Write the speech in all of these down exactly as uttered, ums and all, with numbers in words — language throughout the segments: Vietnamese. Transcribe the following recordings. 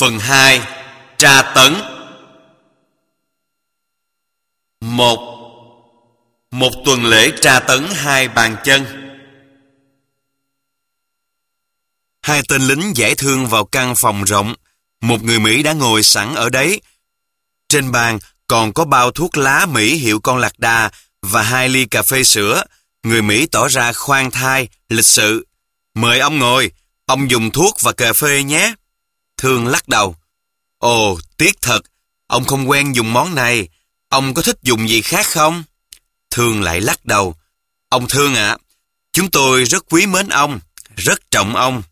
Phần hai. Tra tấn. Một. Một tuần lễ tra tấn hai bàn chân. Hai tên lính giải thương vào căn phòng rộng. Một người Mỹ đã ngồi sẵn ở đấy. Trên bàn còn có bao thuốc lá Mỹ hiệu con lạc đà và hai ly cà phê sữa. Người Mỹ tỏ ra khoan thai, lịch sự. Mời ông ngồi, ông dùng thuốc và cà phê nhé. Thương lắc đầu. Ồ, tiếc thật, ông không quen dùng món này. Ông có thích dùng gì khác không? Thương lại lắc đầu. Ông Thương ạ, à, chúng tôi rất quý mến ông, rất trọng ông.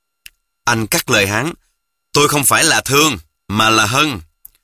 Anh cắt lời hắn. Tôi không phải là Thương, mà là Hân.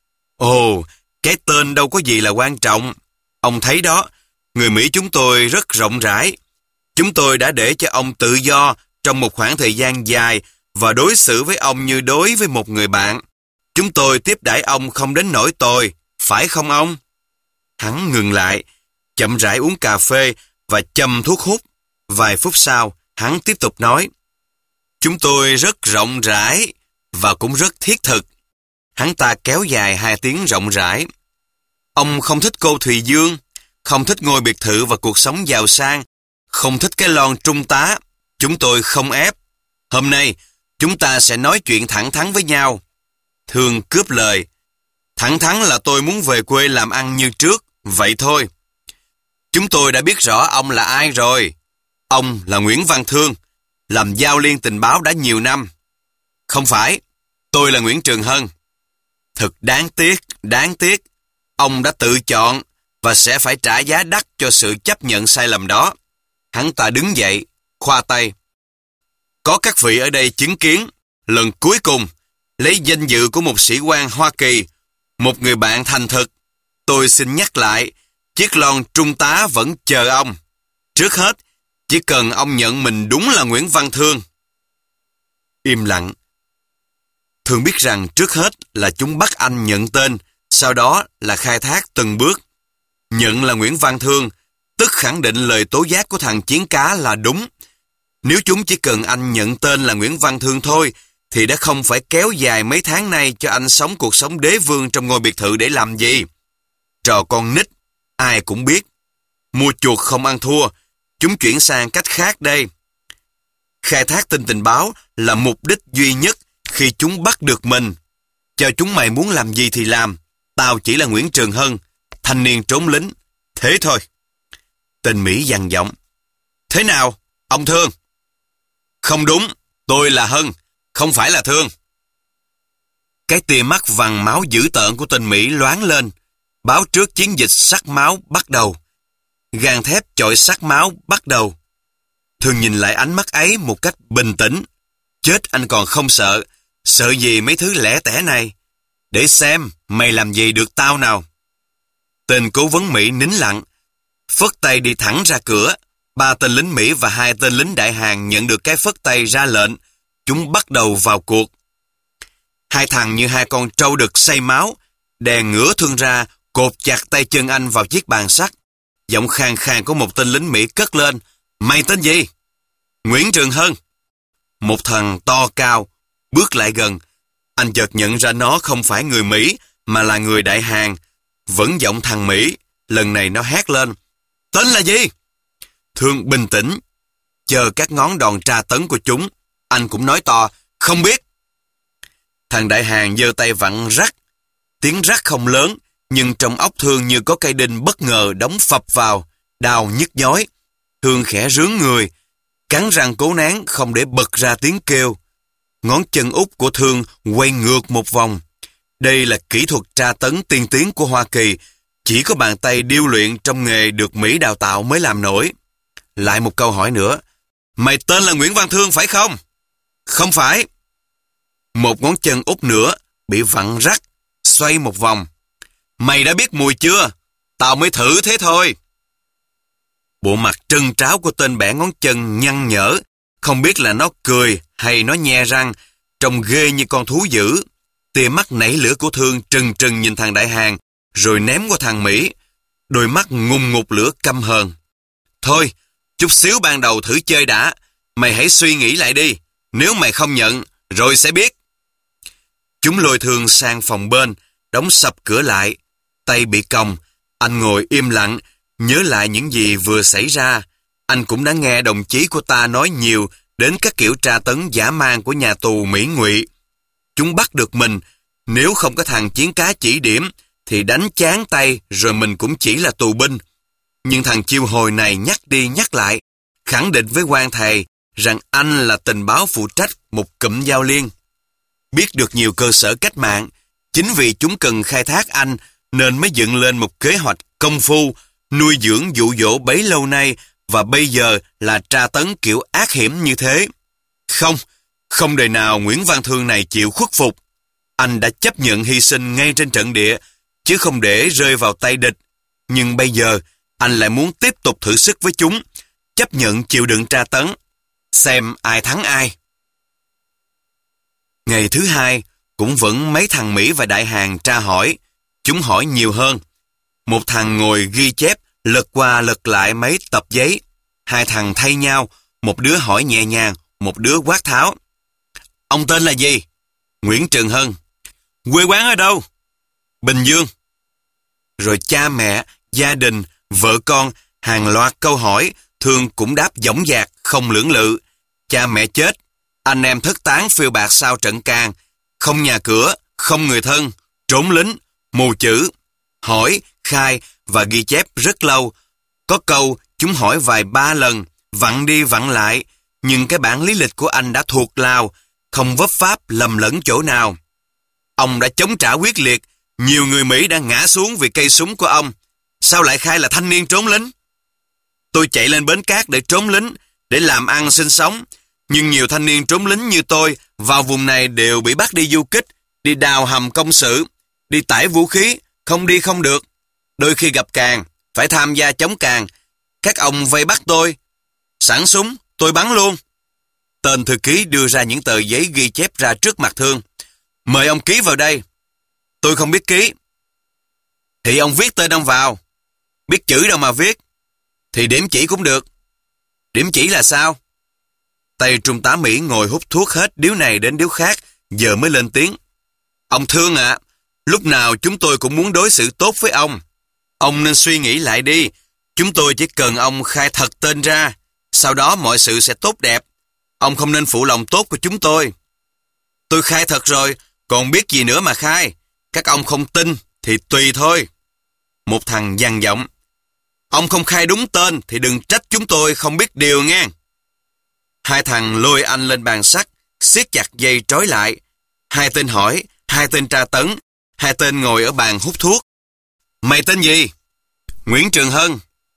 Ồ, cái tên đâu có gì là quan trọng. Ông thấy đó, người Mỹ chúng tôi rất rộng rãi. Chúng tôi đã để cho ông tự do trong một khoảng thời gian dài và đối xử với ông như đối với một người bạn. Chúng tôi tiếp đãi ông không đến nỗi tồi, phải không ông? Hắn ngừng lại, chậm rãi uống cà phê và châm thuốc hút. Vài phút sau, hắn tiếp tục nói. Chúng tôi rất rộng rãi và cũng rất thiết thực. Hắn ta kéo dài hai tiếng rộng rãi. Ông không thích cô Thùy Dương, không thích ngôi biệt thự và cuộc sống giàu sang, không thích cái lon trung tá. Chúng tôi không ép. Hôm nay, chúng ta sẽ nói chuyện thẳng thắn với nhau. Thương cướp lời. Thẳng thắn là tôi muốn về quê làm ăn như trước, vậy thôi. Chúng tôi đã biết rõ ông là ai rồi. Ông là Nguyễn Văn Thương, làm giao liên tình báo đã nhiều năm. Không phải, tôi là Nguyễn Trường Hân. Thật đáng tiếc, đáng tiếc. Ông đã tự chọn và sẽ phải trả giá đắt cho sự chấp nhận sai lầm đó. Hắn ta đứng dậy, khoa tay. Có các vị ở đây chứng kiến, lần cuối cùng, lấy danh dự của một sĩ quan Hoa Kỳ, một người bạn thành thực, tôi xin nhắc lại, chiếc lon trung tá vẫn chờ ông. Trước hết, chỉ cần ông nhận mình đúng là Nguyễn Văn Thương. Im lặng. Thương biết rằng trước hết là chúng bắt anh nhận tên, sau đó là khai thác từng bước. Nhận là Nguyễn Văn Thương, tức khẳng định lời tố giác của thằng chiến cá là đúng. Nếu chúng chỉ cần anh nhận tên là Nguyễn Văn Thương thôi, thì đã không phải kéo dài mấy tháng nay cho anh sống cuộc sống đế vương trong ngôi biệt thự để làm gì. Trò con nít, ai cũng biết. Mua chuột không ăn thua, chúng chuyển sang cách khác đây. Khai thác tin tình báo là mục đích duy nhất khi chúng bắt được mình. Cho chúng mày muốn làm gì thì làm. Tao chỉ là Nguyễn Trường Hân, thanh niên trốn lính. Thế thôi. Tên Mỹ dằn giọng. Thế nào, ông Thương? Không đúng, tôi là Hân, không phải là Thương. Cái tia mắt vằn máu dữ tợn của tên Mỹ loáng lên. Báo trước chiến dịch sắc máu bắt đầu. Gang thép chọi sắc máu bắt đầu. Thương nhìn lại ánh mắt ấy một cách bình tĩnh. Chết anh còn không sợ. Sợ gì mấy thứ lẻ tẻ này? Để xem mày làm gì được tao nào. Tên cố vấn Mỹ nín lặng. Phất tay đi thẳng ra cửa. Ba tên lính Mỹ và hai tên lính đại Hàn nhận được cái phất tay ra lệnh. Chúng bắt đầu vào cuộc. Hai thằng như hai con trâu đực say máu. Đèn ngửa Thương ra, cột chặt tay chân anh vào chiếc bàn sắt. Giọng khàn khàn của một tên lính Mỹ cất lên. Mày tên gì? Nguyễn Trường Hân. Một thằng to cao bước lại gần. Anh chợt nhận ra nó không phải người Mỹ mà là người đại Hàn. Vẫn giọng thằng Mỹ. Lần này nó hét lên. Tên là gì? Thương bình tĩnh, chờ các ngón đòn tra tấn của chúng. Anh cũng nói to, không biết. Thằng đại Hàn giơ tay vặn rắc. Tiếng rắc không lớn, nhưng trong óc Thương như có cây đinh bất ngờ đóng phập vào, đau nhức nhói. Thương khẽ rướn người, cắn răng cố nén không để bật ra tiếng kêu. Ngón chân út của Thương quay ngược một vòng. Đây là kỹ thuật tra tấn tiên tiến của Hoa Kỳ. Chỉ có bàn tay điêu luyện trong nghề được Mỹ đào tạo mới làm nổi. Lại một câu hỏi nữa. Mày tên là Nguyễn Văn Thương phải không? Không phải. Một ngón chân út nữa bị vặn rắc, xoay một vòng. Mày đã biết mùi chưa? Tao mới thử thế thôi. Bộ mặt trân tráo của tên bẻ ngón chân nhăn nhở. Không biết là nó cười hay nó nhe răng. Trông ghê như con thú dữ. Tia mắt nảy lửa của Thương trừng trừng nhìn thằng đại Hàn, rồi ném qua thằng Mỹ. Đôi mắt ngùng ngục lửa căm hờn. Thôi, chút xíu ban đầu thử chơi đã. Mày hãy suy nghĩ lại đi. Nếu mày không nhận, rồi sẽ biết. Chúng lôi Thương sang phòng bên, đóng sập cửa lại. Tay bị còng, anh ngồi im lặng, nhớ lại những gì vừa xảy ra. Anh cũng đã nghe đồng chí của ta nói nhiều đến các kiểu tra tấn dã man của nhà tù Mỹ Ngụy. Chúng bắt được mình, nếu không có thằng Chiến Cá chỉ điểm, thì đánh chán tay rồi mình cũng chỉ là tù binh. Nhưng thằng chiêu hồi này nhắc đi nhắc lại, khẳng định với quan thầy rằng anh là tình báo phụ trách một cụm Giao Liên. Biết được nhiều cơ sở cách mạng, chính vì chúng cần khai thác anh nên mới dựng lên một kế hoạch công phu, nuôi dưỡng dụ dỗ bấy lâu nay và bây giờ là tra tấn kiểu ác hiểm như thế. Không, không đời nào Nguyễn Văn Thương này chịu khuất phục. Anh đã chấp nhận hy sinh ngay trên trận địa, chứ không để rơi vào tay địch. Nhưng bây giờ, anh lại muốn tiếp tục thử sức với chúng, chấp nhận chịu đựng tra tấn, xem ai thắng ai. Ngày thứ hai, cũng vẫn mấy thằng Mỹ và Đại Hàn tra hỏi. Chúng hỏi nhiều hơn. Một thằng ngồi ghi chép, lật qua lật lại mấy tập giấy. Hai thằng thay nhau, một đứa hỏi nhẹ nhàng, một đứa quát tháo. Ông tên là gì? Nguyễn Trường Hân. Quê quán ở đâu? Bình Dương. Rồi cha mẹ, gia đình, vợ con, hàng loạt câu hỏi, Thương cũng đáp dõng dạc, không lưỡng lự. Cha mẹ chết, anh em thất tán phiêu bạt sau trận Càn, không nhà cửa, không người thân, trốn lính, mù chữ. Hỏi, khai và ghi chép rất lâu. Có câu chúng hỏi vài ba lần, vặn đi vặn lại, nhưng cái bản lý lịch của anh đã thuộc lào, không vấp pháp lầm lẫn chỗ nào. Ông đã chống trả quyết liệt, nhiều người Mỹ đã ngã xuống vì cây súng của ông. Sao lại khai là thanh niên trốn lính? Tôi chạy lên bến cát để trốn lính, để làm ăn sinh sống. Nhưng nhiều thanh niên trốn lính như tôi vào vùng này đều bị bắt đi du kích, đi đào hầm công sự, đi tải vũ khí, không đi không được. Đôi khi gặp Càn, phải tham gia chống Càn. Các ông vây bắt tôi, sẵn súng, tôi bắn luôn. Tên thư ký đưa ra những tờ giấy ghi chép ra trước mặt Thương. Mời ông ký vào đây. Tôi không biết ký. Thì ông viết tên ông vào. Biết chữ đâu mà viết. Thì điểm chỉ cũng được. Điểm chỉ là sao? Tay trung tá Mỹ ngồi hút thuốc hết điếu này đến điếu khác, giờ mới lên tiếng. Ông Thương ạ, à, lúc nào chúng tôi cũng muốn đối xử tốt với ông. Ông nên suy nghĩ lại đi. Chúng tôi chỉ cần ông khai thật tên ra, sau đó mọi sự sẽ tốt đẹp. Ông không nên phụ lòng tốt của chúng tôi. Tôi khai thật rồi, còn biết gì nữa mà khai. Các ông không tin thì tùy thôi. Một thằng dằn giọng. Ông không khai đúng tên thì đừng trách chúng tôi không biết điều nghe. Hai thằng lôi anh lên bàn sắt, siết chặt dây trói lại. Hai tên hỏi, hai tên tra tấn, hai tên ngồi ở bàn hút thuốc. Mày tên gì? Nguyễn Trường Hân.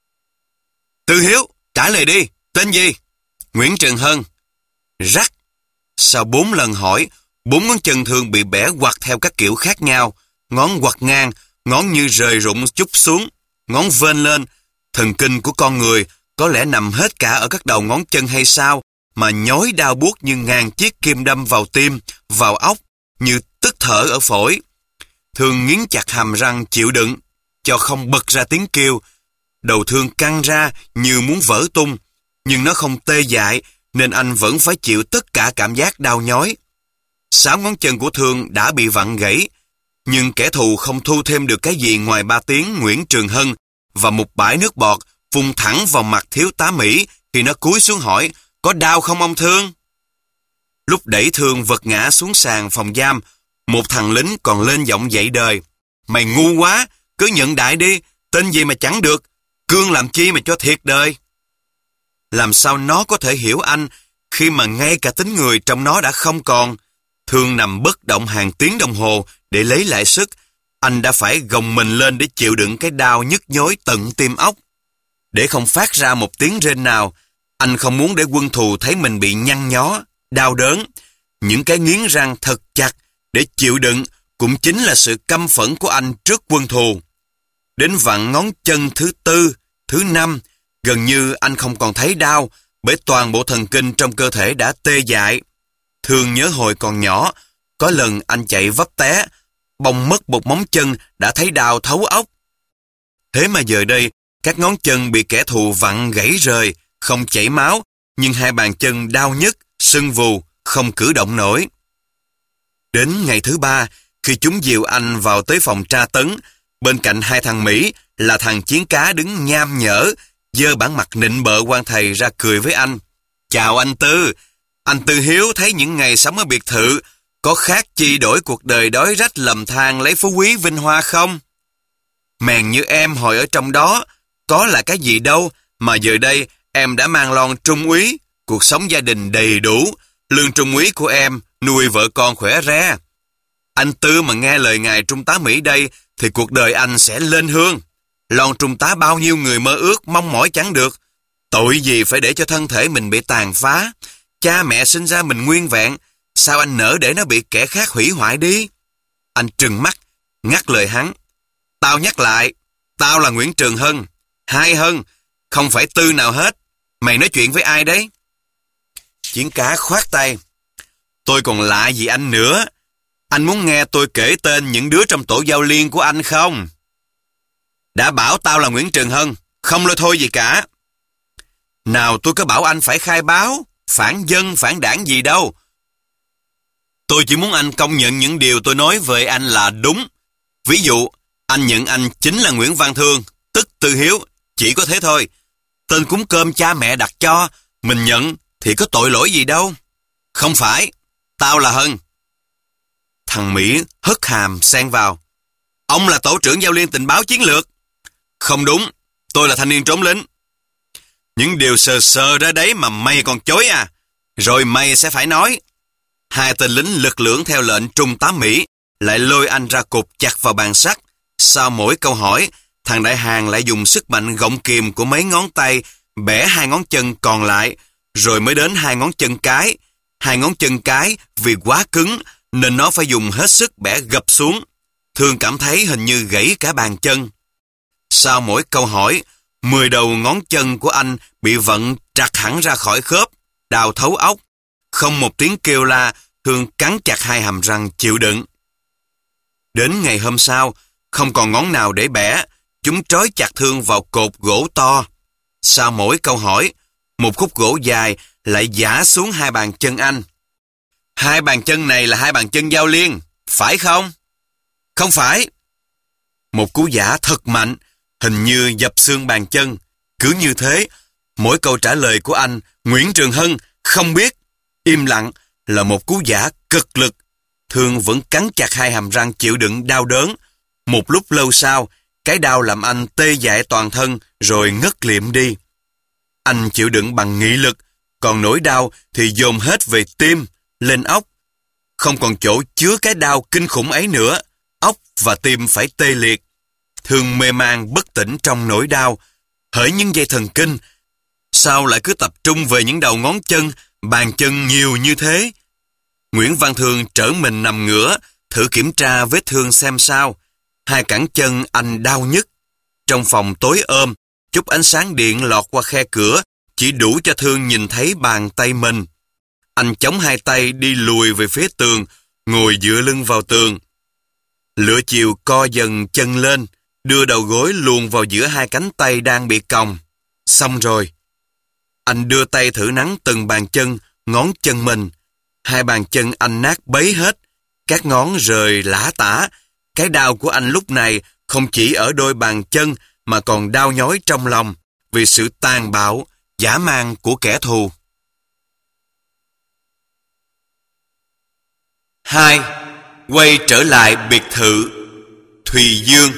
Tư Hiếu, trả lời đi, tên gì? Nguyễn Trường Hân. Rắc. Sau bốn lần hỏi, bốn ngón chân Thương bị bẻ quặt theo các kiểu khác nhau. Ngón quặt ngang, ngón như rời rụng chút xuống, ngón vên lên. Thần kinh của con người có lẽ nằm hết cả ở các đầu ngón chân hay sao, mà nhói đau buốt như ngàn chiếc kim đâm vào tim, vào óc, như tức thở ở phổi. Thương nghiến chặt hàm răng chịu đựng, cho không bật ra tiếng kêu. Đầu Thương căng ra như muốn vỡ tung, nhưng nó không tê dại, nên anh vẫn phải chịu tất cả cảm giác đau nhói. Sáu ngón chân của Thương đã bị vặn gãy, nhưng kẻ thù không thu thêm được cái gì ngoài ba tiếng Nguyễn Trường Hân và một bãi nước bọt vung thẳng vào mặt thiếu tá Mỹ khi nó cúi xuống hỏi, có đau không ông Thương? Lúc đẩy Thương vật ngã xuống sàn phòng giam, một thằng lính còn lên giọng dạy đời. Mày ngu quá, cứ nhận đại đi, tên gì mà chẳng được, cương làm chi mà cho thiệt đời. Làm sao nó có thể hiểu anh khi mà ngay cả tính người trong nó đã không còn? Thương nằm bất động hàng tiếng đồng hồ để lấy lại sức. Anh đã phải gồng mình lên để chịu đựng cái đau nhức nhối tận tim óc. Để không phát ra một tiếng rên nào, anh không muốn để quân thù thấy mình bị nhăn nhó, đau đớn. Những cái nghiến răng thật chặt để chịu đựng cũng chính là sự căm phẫn của anh trước quân thù. Đến vặn ngón chân thứ tư, thứ năm, gần như anh không còn thấy đau bởi toàn bộ thần kinh trong cơ thể đã tê dại. Thương nhớ hồi còn nhỏ, có lần anh chạy vấp té, bong mất một móng chân đã thấy đau thấu óc. Thế mà giờ đây, các ngón chân bị kẻ thù vặn gãy rời, không chảy máu, nhưng hai bàn chân đau nhức, sưng vù, không cử động nổi. Đến ngày thứ ba, khi chúng dìu anh vào tới phòng tra tấn, bên cạnh hai thằng Mỹ là thằng Chiến Cá đứng nham nhở, giơ bản mặt nịnh bợ quan thầy ra cười với anh. Chào anh Tư. Anh Tư Hiếu thấy những ngày sống ở biệt thự có khác chi đổi cuộc đời đói rách lầm than lấy phú quý vinh hoa không? Mèn như em hồi ở trong đó, có là cái gì đâu mà giờ đây em đã mang lon trung úy, cuộc sống gia đình đầy đủ, lương trung úy của em nuôi vợ con khỏe re. Anh Tư mà nghe lời ngài trung tá Mỹ đây thì cuộc đời anh sẽ lên hương. Lon trung tá bao nhiêu người mơ ước mong mỏi chẳng được. Tội gì phải để cho thân thể mình bị tàn phá. Cha mẹ sinh ra mình nguyên vẹn, sao anh nỡ để nó bị kẻ khác hủy hoại đi? Anh trừng mắt, ngắt lời hắn. Tao nhắc lại, tao là Nguyễn Trường Hân, Hai Hân, không phải Tư nào hết. Mày nói chuyện với ai đấy? Chiến Cá khoát tay. Tôi còn lạ gì anh nữa? Anh muốn nghe tôi kể tên những đứa trong tổ giao liên của anh không? Đã bảo tao là Nguyễn Trường Hân, không lôi thôi gì cả. Nào tôi có bảo anh phải khai báo, phản dân, phản đảng gì đâu. Tôi chỉ muốn anh công nhận những điều tôi nói về anh là đúng. Ví dụ, anh nhận anh chính là Nguyễn Văn Thương, tức Tư Hiếu, chỉ có thế thôi. Tên cúng cơm cha mẹ đặt cho, mình nhận thì có tội lỗi gì đâu. Không phải, tao là Hân. Thằng Mỹ hất hàm xen vào. Ông là tổ trưởng giao liên tình báo chiến lược. Không đúng, tôi là thanh niên trốn lính. Những điều sờ sờ ra đấy mà mày còn chối à? Rồi mày sẽ phải nói. Hai tên lính lực lưỡng theo lệnh trung tá Mỹ lại lôi anh ra cột chặt vào bàn sắt. Sau mỗi câu hỏi, thằng Đại Hàng lại dùng sức mạnh gọng kìm của mấy ngón tay bẻ hai ngón chân còn lại, rồi mới đến hai ngón chân cái. Hai ngón chân cái vì quá cứng nên nó phải dùng hết sức bẻ gập xuống. Thương cảm thấy hình như gãy cả bàn chân. Sau mỗi câu hỏi, mười đầu ngón chân của anh bị vận trặc hẳn ra khỏi khớp, đào thấu óc. Không một tiếng kêu la, Thương cắn chặt hai hàm răng chịu đựng. Đến ngày hôm sau, không còn ngón nào để bẻ, chúng trói chặt Thương vào cột gỗ to. Sau mỗi câu hỏi, một khúc gỗ dài lại giã xuống hai bàn chân anh. Hai bàn chân này là hai bàn chân giao liên, phải không? Không phải. Một cú giã thật mạnh, hình như dập xương bàn chân. Cứ như thế, mỗi câu trả lời của anh, Nguyễn Trường Hân, không biết, im lặng là một cú giã cực lực. Thương vẫn cắn chặt hai hàm răng chịu đựng đau đớn. Một lúc lâu sau, cái đau làm anh tê dại toàn thân rồi ngất liệm đi. Anh chịu đựng bằng nghị lực, còn nỗi đau thì dồn hết về tim, lên óc. Không còn chỗ chứa cái đau kinh khủng ấy nữa, óc và tim phải tê liệt. Thương mê man bất tỉnh trong nỗi đau, hỡi những dây thần kinh. Sao lại cứ tập trung về những đầu ngón chân, bàn chân nhiều như thế? Nguyễn Văn Thương trở mình nằm ngửa, thử kiểm tra vết thương xem sao. Hai cẳng chân anh đau nhức. Trong phòng tối ôm, chút ánh sáng điện lọt qua khe cửa, chỉ đủ cho Thương nhìn thấy bàn tay mình. Anh chống hai tay đi lùi về phía tường, ngồi dựa lưng vào tường. Lửa chiều co dần chân lên, đưa đầu gối luồn vào giữa hai cánh tay đang bị còng. Xong rồi. Anh đưa tay thử nắn từng bàn chân, ngón chân mình. Hai bàn chân anh nát bấy hết, các ngón rời lả tả. Cái đau của anh lúc này không chỉ ở đôi bàn chân mà còn đau nhói trong lòng vì sự tàn bạo, dã man của kẻ thù. Hai. Quay trở lại biệt thự Thùy Dương.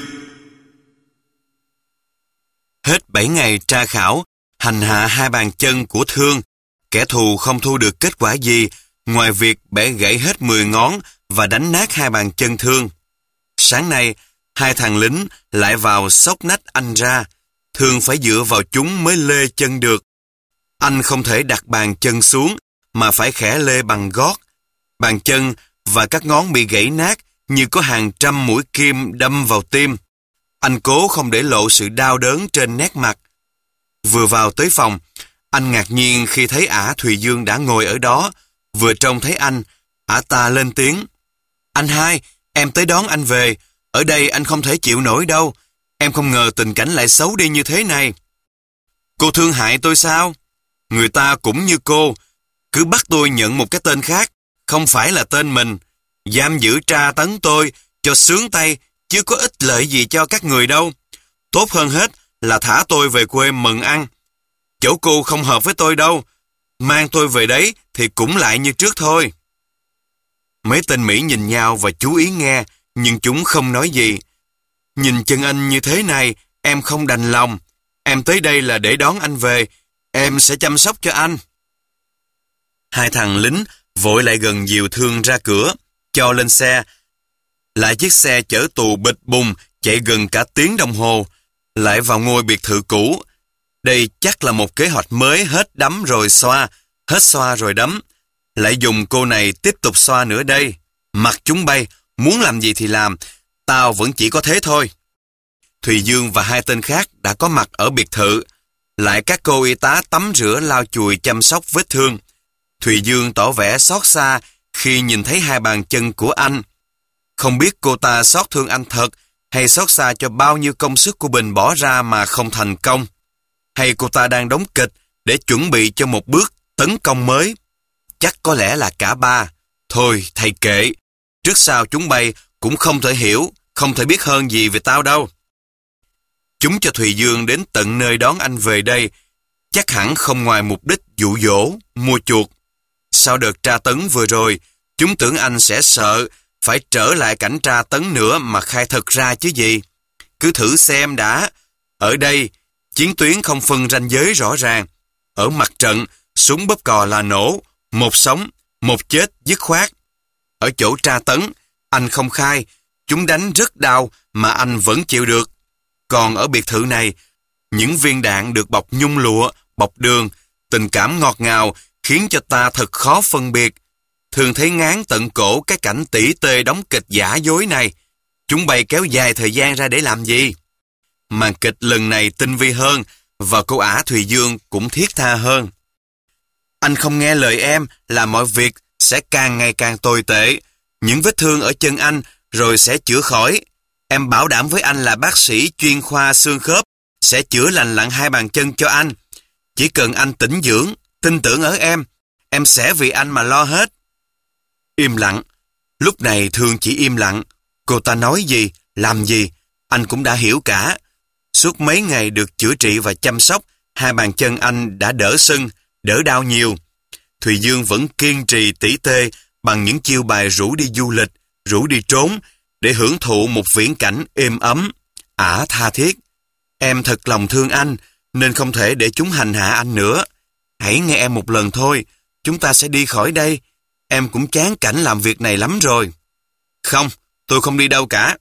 Hết bảy ngày tra khảo, hành hạ hai bàn chân của Thương, kẻ thù không thu được kết quả gì ngoài việc bẻ gãy hết mười ngón và đánh nát hai bàn chân Thương. Sáng nay, hai thằng lính lại vào xốc nách anh ra. Thương phải dựa vào chúng mới lê chân được. Anh không thể đặt bàn chân xuống mà phải khẽ lê bằng gót. Bàn chân và các ngón bị gãy nát như có hàng trăm mũi kim đâm vào tim. Anh cố không để lộ sự đau đớn trên nét mặt. Vừa vào tới phòng, anh ngạc nhiên khi thấy ả Thùy Dương đã ngồi ở đó. Vừa trông thấy anh, ả ta lên tiếng. Anh Hai, em tới đón anh về. Ở đây anh không thể chịu nổi đâu. Em không ngờ tình cảnh lại xấu đi như thế này. Cô thương hại tôi sao? Người ta cũng như cô, cứ bắt tôi nhận một cái tên khác, không phải là tên mình. Giam giữ tra tấn tôi cho sướng tay, chứ có ích lợi gì cho các người đâu. Tốt hơn hết là thả tôi về quê mừng ăn. Chỗ cô không hợp với tôi đâu. Mang tôi về đấy thì cũng lại như trước thôi. Mấy tên Mỹ nhìn nhau và chú ý nghe, nhưng chúng không nói gì. Nhìn chân anh như thế này, em không đành lòng. Em tới đây là để đón anh về. Em sẽ chăm sóc cho anh. Hai thằng lính vội lại gần dìu Thương ra cửa, cho lên xe. Lại chiếc xe chở tù bịch bùng chạy gần cả tiếng đồng hồ, lại vào ngôi biệt thự cũ. Đây chắc là một kế hoạch mới, hết đấm rồi xoa, hết xoa rồi đấm. Lại dùng cô này tiếp tục xoa nữa đây. Mặc chúng bay, muốn làm gì thì làm, tao vẫn chỉ có thế thôi. Thùy Dương và hai tên khác đã có mặt ở biệt thự. Lại các cô y tá tắm rửa lau chùi chăm sóc vết thương. Thùy Dương tỏ vẻ xót xa khi nhìn thấy hai bàn chân của anh. Không biết cô ta xót thương anh thật, hay xót xa cho bao nhiêu công sức của Bình bỏ ra mà không thành công. Hay cô ta đang đóng kịch để chuẩn bị cho một bước tấn công mới. Chắc có lẽ là cả ba. Thôi thầy kệ, trước sau chúng bay cũng không thể hiểu, không thể biết hơn gì về tao đâu. Chúng cho Thùy Dương đến tận nơi đón anh về đây, chắc hẳn không ngoài mục đích dụ dỗ, mua chuộc. Sau đợt tra tấn vừa rồi, chúng tưởng anh sẽ sợ phải trở lại cảnh tra tấn nữa mà khai thật ra chứ gì. Cứ thử xem đã. Ở đây, chiến tuyến không phân ranh giới rõ ràng. Ở mặt trận, súng bóp cò là nổ, một sống, một chết dứt khoát. Ở chỗ tra tấn, anh không khai, chúng đánh rất đau mà anh vẫn chịu được. Còn ở biệt thự này, những viên đạn được bọc nhung lụa, bọc đường, tình cảm ngọt ngào khiến cho ta thật khó phân biệt. Thường thấy ngán tận cổ cái cảnh tỉ tê đóng kịch giả dối này. Chúng bay kéo dài thời gian ra để làm gì? Màn kịch lần này tinh vi hơn, và cô ả Thùy Dương cũng thiết tha hơn. Anh không nghe lời em là mọi việc sẽ càng ngày càng tồi tệ. Những vết thương ở chân anh rồi sẽ chữa khỏi. Em bảo đảm với anh là bác sĩ chuyên khoa xương khớp sẽ chữa lành lặn hai bàn chân cho anh. Chỉ cần anh tĩnh dưỡng, tin tưởng ở em, em sẽ vì anh mà lo hết. Im lặng. Lúc này Thương chỉ im lặng. Cô ta nói gì, làm gì, anh cũng đã hiểu cả. Suốt mấy ngày được chữa trị và chăm sóc, hai bàn chân anh đã đỡ sưng, đỡ đau nhiều. Thùy Dương vẫn kiên trì tỉ tê bằng những chiêu bài rủ đi du lịch, rủ đi trốn, để hưởng thụ một viễn cảnh êm ấm. Ả tha thiết. Em thật lòng thương anh, nên không thể để chúng hành hạ anh nữa. Hãy nghe em một lần thôi, chúng ta sẽ đi khỏi đây. Em cũng chán cảnh làm việc này lắm rồi. Không, tôi không đi đâu cả.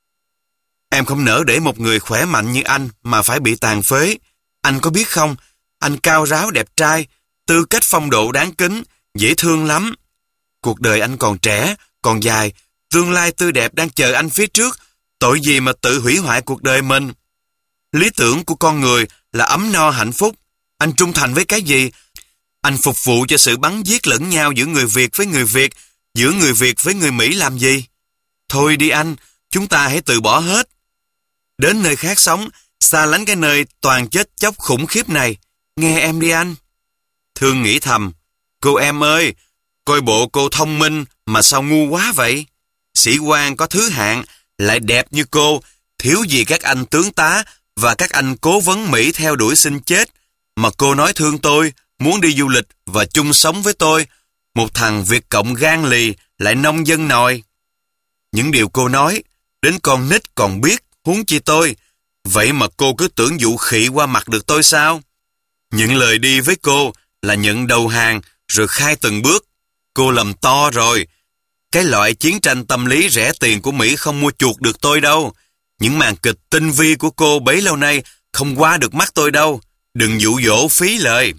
Em không nỡ để một người khỏe mạnh như anh mà phải bị tàn phế. Anh có biết không, anh cao ráo đẹp trai, tư cách phong độ đáng kính, dễ thương lắm. Cuộc đời anh còn trẻ, còn dài, tương lai tươi đẹp đang chờ anh phía trước. Tội gì mà tự hủy hoại cuộc đời mình. Lý tưởng của con người là ấm no hạnh phúc. Anh trung thành với cái gì? Anh phục vụ cho sự bắn giết lẫn nhau giữa người Việt với người Việt, giữa người Việt với người Mỹ làm gì? Thôi đi anh, chúng ta hãy từ bỏ hết. Đến nơi khác sống, xa lánh cái nơi toàn chết chóc khủng khiếp này. Nghe em đi anh. Thương nghĩ thầm, cô em ơi, coi bộ cô thông minh mà sao ngu quá vậy? Sĩ quan có thứ hạng, lại đẹp như cô, thiếu gì các anh tướng tá và các anh cố vấn Mỹ theo đuổi xin chết, mà cô nói thương tôi, muốn đi du lịch và chung sống với tôi, một thằng Việt Cộng gan lì, lại nông dân nòi. Những điều cô nói, đến con nít còn biết, huống chi tôi. Vậy mà cô cứ tưởng dụ khị qua mặt được tôi sao? Những lời đi với cô là nhận đầu hàng rồi khai từng bước. Cô lầm to rồi. Cái loại chiến tranh tâm lý rẻ tiền của Mỹ không mua chuộc được tôi đâu. Những màn kịch tinh vi của cô bấy lâu nay không qua được mắt tôi đâu. Đừng dụ dỗ phí lời.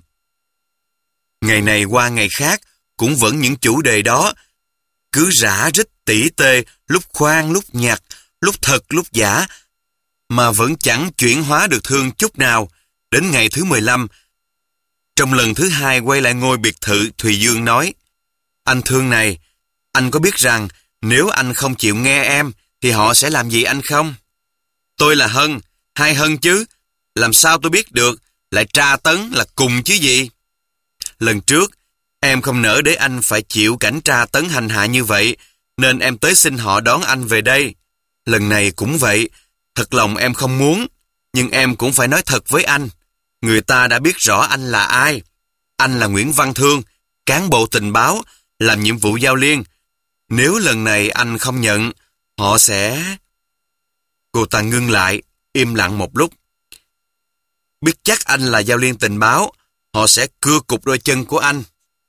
Ngày này qua ngày khác, cũng vẫn những chủ đề đó. Cứ rã rít tỉ tê, lúc khoan lúc nhạt, lúc thật lúc giả, mà vẫn chẳng chuyển hóa được Thương chút nào. Đến ngày thứ mười lăm, trong lần thứ hai quay lại ngôi biệt thự, Thùy Dương nói, anh Thương này, anh có biết rằng nếu anh không chịu nghe em, thì họ sẽ làm gì anh không? Tôi là Hân, hai Hân chứ, làm sao tôi biết được, lại tra tấn là cùng chứ gì? Lần trước, em không nỡ để anh phải chịu cảnh tra tấn hành hạ như vậy, nên em tới xin họ đón anh về đây. Lần này cũng vậy, thật lòng em không muốn, nhưng em cũng phải nói thật với anh. Người ta đã biết rõ anh là ai. Anh là Nguyễn Văn Thương, cán bộ tình báo, làm nhiệm vụ giao liên. Nếu lần này anh không nhận, họ sẽ... Cô ta ngưng lại, im lặng một lúc. Biết chắc anh là giao liên tình báo, họ sẽ cưa cụt đôi chân của anh.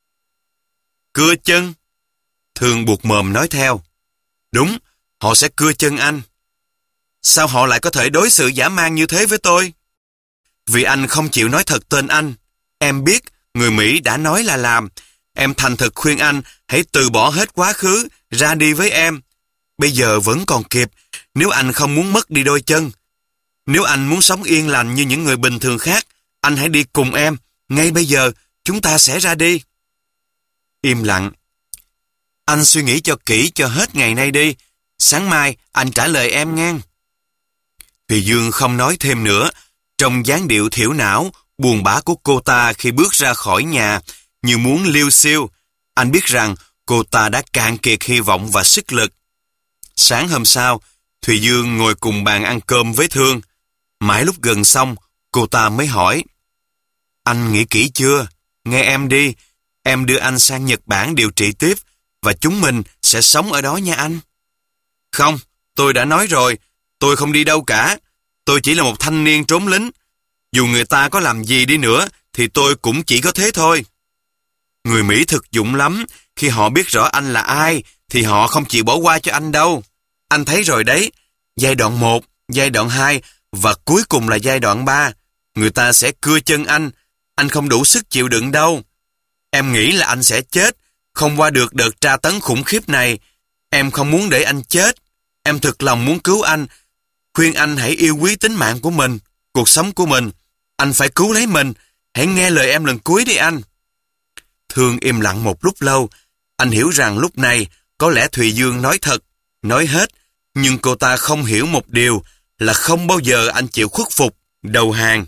Cưa chân? Thương buột mồm nói theo. Đúng, họ sẽ cưa chân anh. Sao họ lại có thể đối xử dã man như thế với tôi? Vì anh không chịu nói thật tên anh. Em biết, người Mỹ đã nói là làm. Em thành thực khuyên anh hãy từ bỏ hết quá khứ, ra đi với em. Bây giờ vẫn còn kịp, nếu anh không muốn mất đi đôi chân. Nếu anh muốn sống yên lành như những người bình thường khác, anh hãy đi cùng em. Ngay bây giờ, chúng ta sẽ ra đi. Im lặng. Anh suy nghĩ cho kỹ cho hết ngày nay đi. Sáng mai, anh trả lời em ngang. Thùy Dương không nói thêm nữa. Trong dáng điệu thiểu não, buồn bã của cô ta khi bước ra khỏi nhà, như muốn liêu xiêu, anh biết rằng cô ta đã cạn kiệt hy vọng và sức lực. Sáng hôm sau, Thùy Dương ngồi cùng bàn ăn cơm với Thương. Mãi lúc gần xong, cô ta mới hỏi. Anh nghĩ kỹ chưa? Nghe em đi, em đưa anh sang Nhật Bản điều trị tiếp, và chúng mình sẽ sống ở đó nha anh. Không, tôi đã nói rồi, tôi không đi đâu cả. Tôi chỉ là một thanh niên trốn lính. Dù người ta có làm gì đi nữa, thì tôi cũng chỉ có thế thôi. Người Mỹ thực dụng lắm, khi họ biết rõ anh là ai, thì họ không chịu bỏ qua cho anh đâu. Anh thấy rồi đấy, giai đoạn một, giai đoạn hai, và cuối cùng là giai đoạn ba. Người ta sẽ cưa chân anh, anh không đủ sức chịu đựng đâu. Em nghĩ là anh sẽ chết, không qua được đợt tra tấn khủng khiếp này. Em không muốn để anh chết. Em thực lòng muốn cứu anh, khuyên anh hãy yêu quý tính mạng của mình, cuộc sống của mình. Anh phải cứu lấy mình, hãy nghe lời em lần cuối đi anh. Thương im lặng một lúc lâu. Anh hiểu rằng lúc này có lẽ Thùy Dương nói thật, nói hết, nhưng cô ta không hiểu một điều là không bao giờ anh chịu khuất phục, đầu hàng.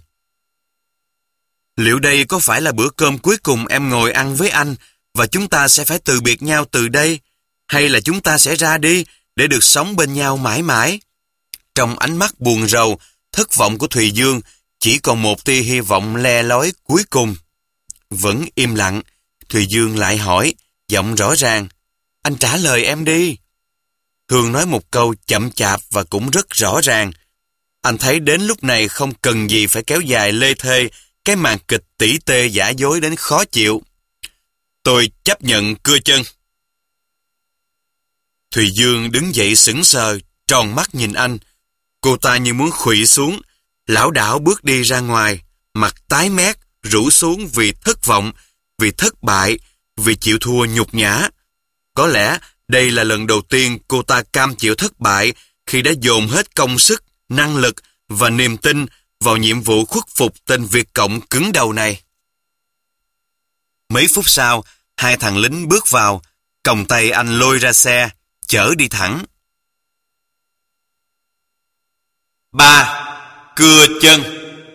Liệu đây có phải là bữa cơm cuối cùng em ngồi ăn với anh và chúng ta sẽ phải từ biệt nhau từ đây, hay là chúng ta sẽ ra đi để được sống bên nhau mãi mãi? Trong ánh mắt buồn rầu, thất vọng của Thùy Dương chỉ còn một tia hy vọng le lói cuối cùng. Vẫn im lặng, Thùy Dương lại hỏi, giọng rõ ràng. Anh trả lời em đi. Thương nói một câu chậm chạp và cũng rất rõ ràng. Anh thấy đến lúc này không cần gì phải kéo dài lê thê cái màn kịch tỉ tê giả dối đến khó chịu. Tôi chấp nhận cưa chân. Thùy Dương đứng dậy sững sờ, tròn mắt nhìn anh. Cô ta như muốn khuỵu xuống, lảo đảo bước đi ra ngoài, mặt tái mét, rũ xuống vì thất vọng, vì thất bại, vì chịu thua nhục nhã. Có lẽ đây là lần đầu tiên cô ta cam chịu thất bại khi đã dồn hết công sức, năng lực và niềm tin vào nhiệm vụ khuất phục tên Việt Cộng cứng đầu này. Mấy phút sau, hai thằng lính bước vào, còng tay anh lôi ra xe, chở đi thẳng. Ba, cưa chân.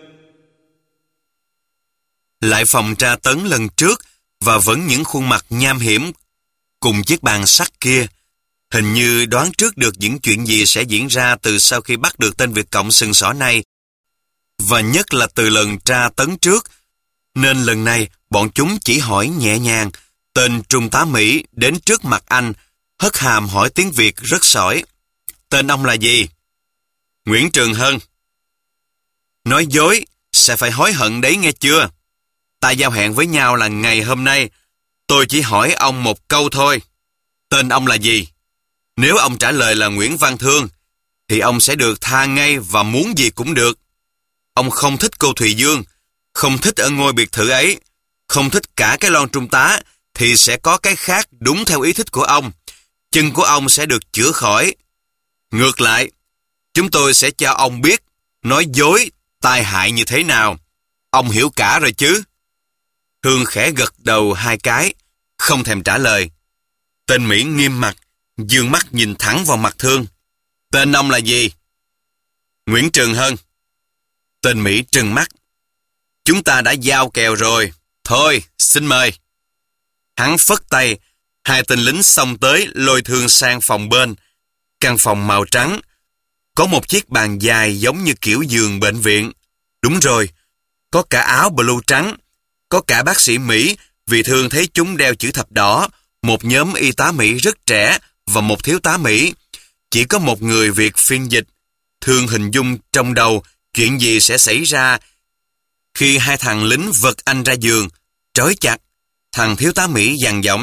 Lại phòng tra tấn lần trước và vẫn những khuôn mặt nham hiểm cùng chiếc bàn sắt kia. Hình như đoán trước được những chuyện gì sẽ diễn ra từ sau khi bắt được tên Việt Cộng sừng sỏ này. Và nhất là từ lần tra tấn trước. Nên lần này bọn chúng chỉ hỏi nhẹ nhàng. Tên trung tá Mỹ đến trước mặt anh, hất hàm hỏi tiếng Việt rất sỏi. Tên ông là gì? Nguyễn Trường Hân. Nói dối, sẽ phải hối hận đấy nghe chưa? Ta giao hẹn với nhau là ngày hôm nay. Tôi chỉ hỏi ông một câu thôi. Tên ông là gì? Nếu ông trả lời là Nguyễn Văn Thương, thì ông sẽ được tha ngay và muốn gì cũng được. Ông không thích cô Thùy Dương, không thích ở ngôi biệt thự ấy, không thích cả cái lon trung tá, thì sẽ có cái khác đúng theo ý thích của ông. Chân của ông sẽ được chữa khỏi. Ngược lại, chúng tôi sẽ cho ông biết nói dối tai hại như thế nào. Ông hiểu cả rồi chứ? Thương khẽ gật đầu hai cái, không thèm trả lời. Tên Mỹ nghiêm mặt, dương mắt nhìn thẳng vào mặt Thương. Tên ông là gì? Nguyễn Trường Hân. Tên Mỹ trừng mắt. Chúng ta đã giao kèo rồi. Thôi, xin mời. Hắn phất tay, Hai tên lính xông tới lôi Thương sang phòng bên. Căn phòng màu trắng. Có một chiếc bàn dài giống như kiểu giường bệnh viện. Đúng rồi, có cả áo blue trắng. Có cả bác sĩ Mỹ vì Thương thấy chúng đeo chữ thập đỏ. Một nhóm y tá Mỹ rất trẻ và một thiếu tá Mỹ. Chỉ có một người Việt phiên dịch. Thương hình dung trong đầu chuyện gì sẽ xảy ra khi hai thằng lính vật anh ra giường, trói chặt. Thằng thiếu tá Mỹ dằn giọng: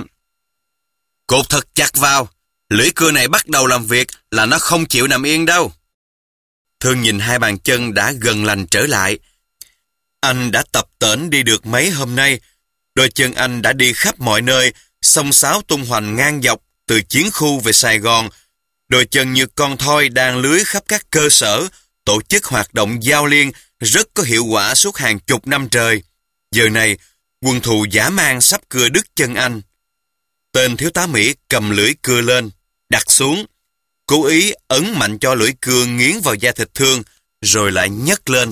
"Cột thật chặt vào, lưỡi cưa này bắt đầu làm việc là nó không chịu nằm yên đâu." Thương nhìn hai bàn chân đã gần lành trở lại. Anh đã tập tễnh đi được mấy hôm nay. Đôi chân anh đã đi khắp mọi nơi, xông xáo tung hoành ngang dọc từ chiến khu về Sài Gòn. Đôi chân như con thoi đang lưới khắp các cơ sở, tổ chức hoạt động giao liên rất có hiệu quả suốt hàng chục năm trời. Giờ này, quân thù dã man sắp cưa đứt chân anh. Tên thiếu tá Mỹ cầm lưỡi cưa lên, đặt xuống, cố ý ấn mạnh cho lưỡi cưa nghiến vào da thịt Thương, rồi lại nhấc lên.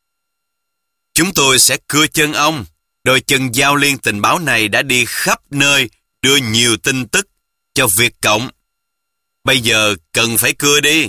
"Chúng tôi sẽ cưa chân ông." Đôi chân giao liên tình báo này đã đi khắp nơi, đưa nhiều tin tức cho Việt Cộng. "Bây giờ cần phải cưa đi."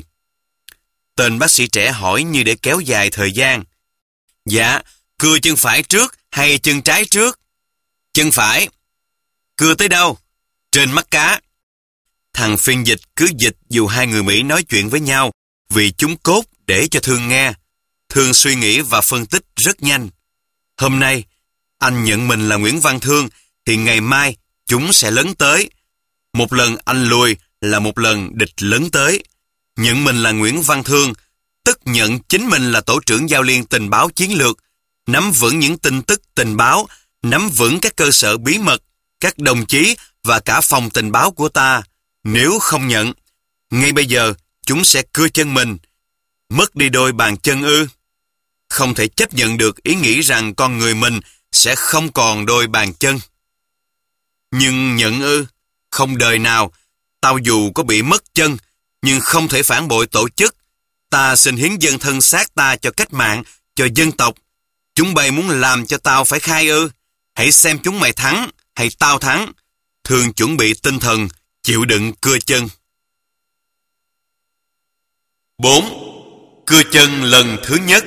Tên bác sĩ trẻ hỏi như để kéo dài thời gian. "Dạ, cưa chân phải trước hay chân trái trước?" "Chân phải." "Cưa tới đâu?" "Trên mắt cá." Thằng phiên dịch cứ dịch dù hai người Mỹ nói chuyện với nhau, vì chúng cốt để cho Thương nghe. Thương suy nghĩ và phân tích rất nhanh. Hôm nay, anh nhận mình là Nguyễn Văn Thương, thì ngày mai chúng sẽ lấn tới. Một lần anh lùi là một lần địch lấn tới. Nhận mình là Nguyễn Văn Thương, tức nhận chính mình là tổ trưởng giao liên tình báo chiến lược, nắm vững những tin tức tình báo, nắm vững các cơ sở bí mật, các đồng chí và cả phòng tình báo của ta. Nếu không nhận, ngay bây giờ chúng sẽ cưa chân mình. Mất đi đôi bàn chân ư? Không thể chấp nhận được ý nghĩ rằng con người mình sẽ không còn đôi bàn chân. Nhưng nhận ư? Không đời nào. Tao dù có bị mất chân, nhưng không thể phản bội tổ chức. Ta xin hiến dâng thân xác ta cho cách mạng, cho dân tộc. Chúng bay muốn làm cho tao phải khai ư? Hãy xem chúng mày thắng, hay tao thắng. Thường chuẩn bị tinh thần, chịu đựng cưa chân. bốn. Cưa chân lần thứ nhất.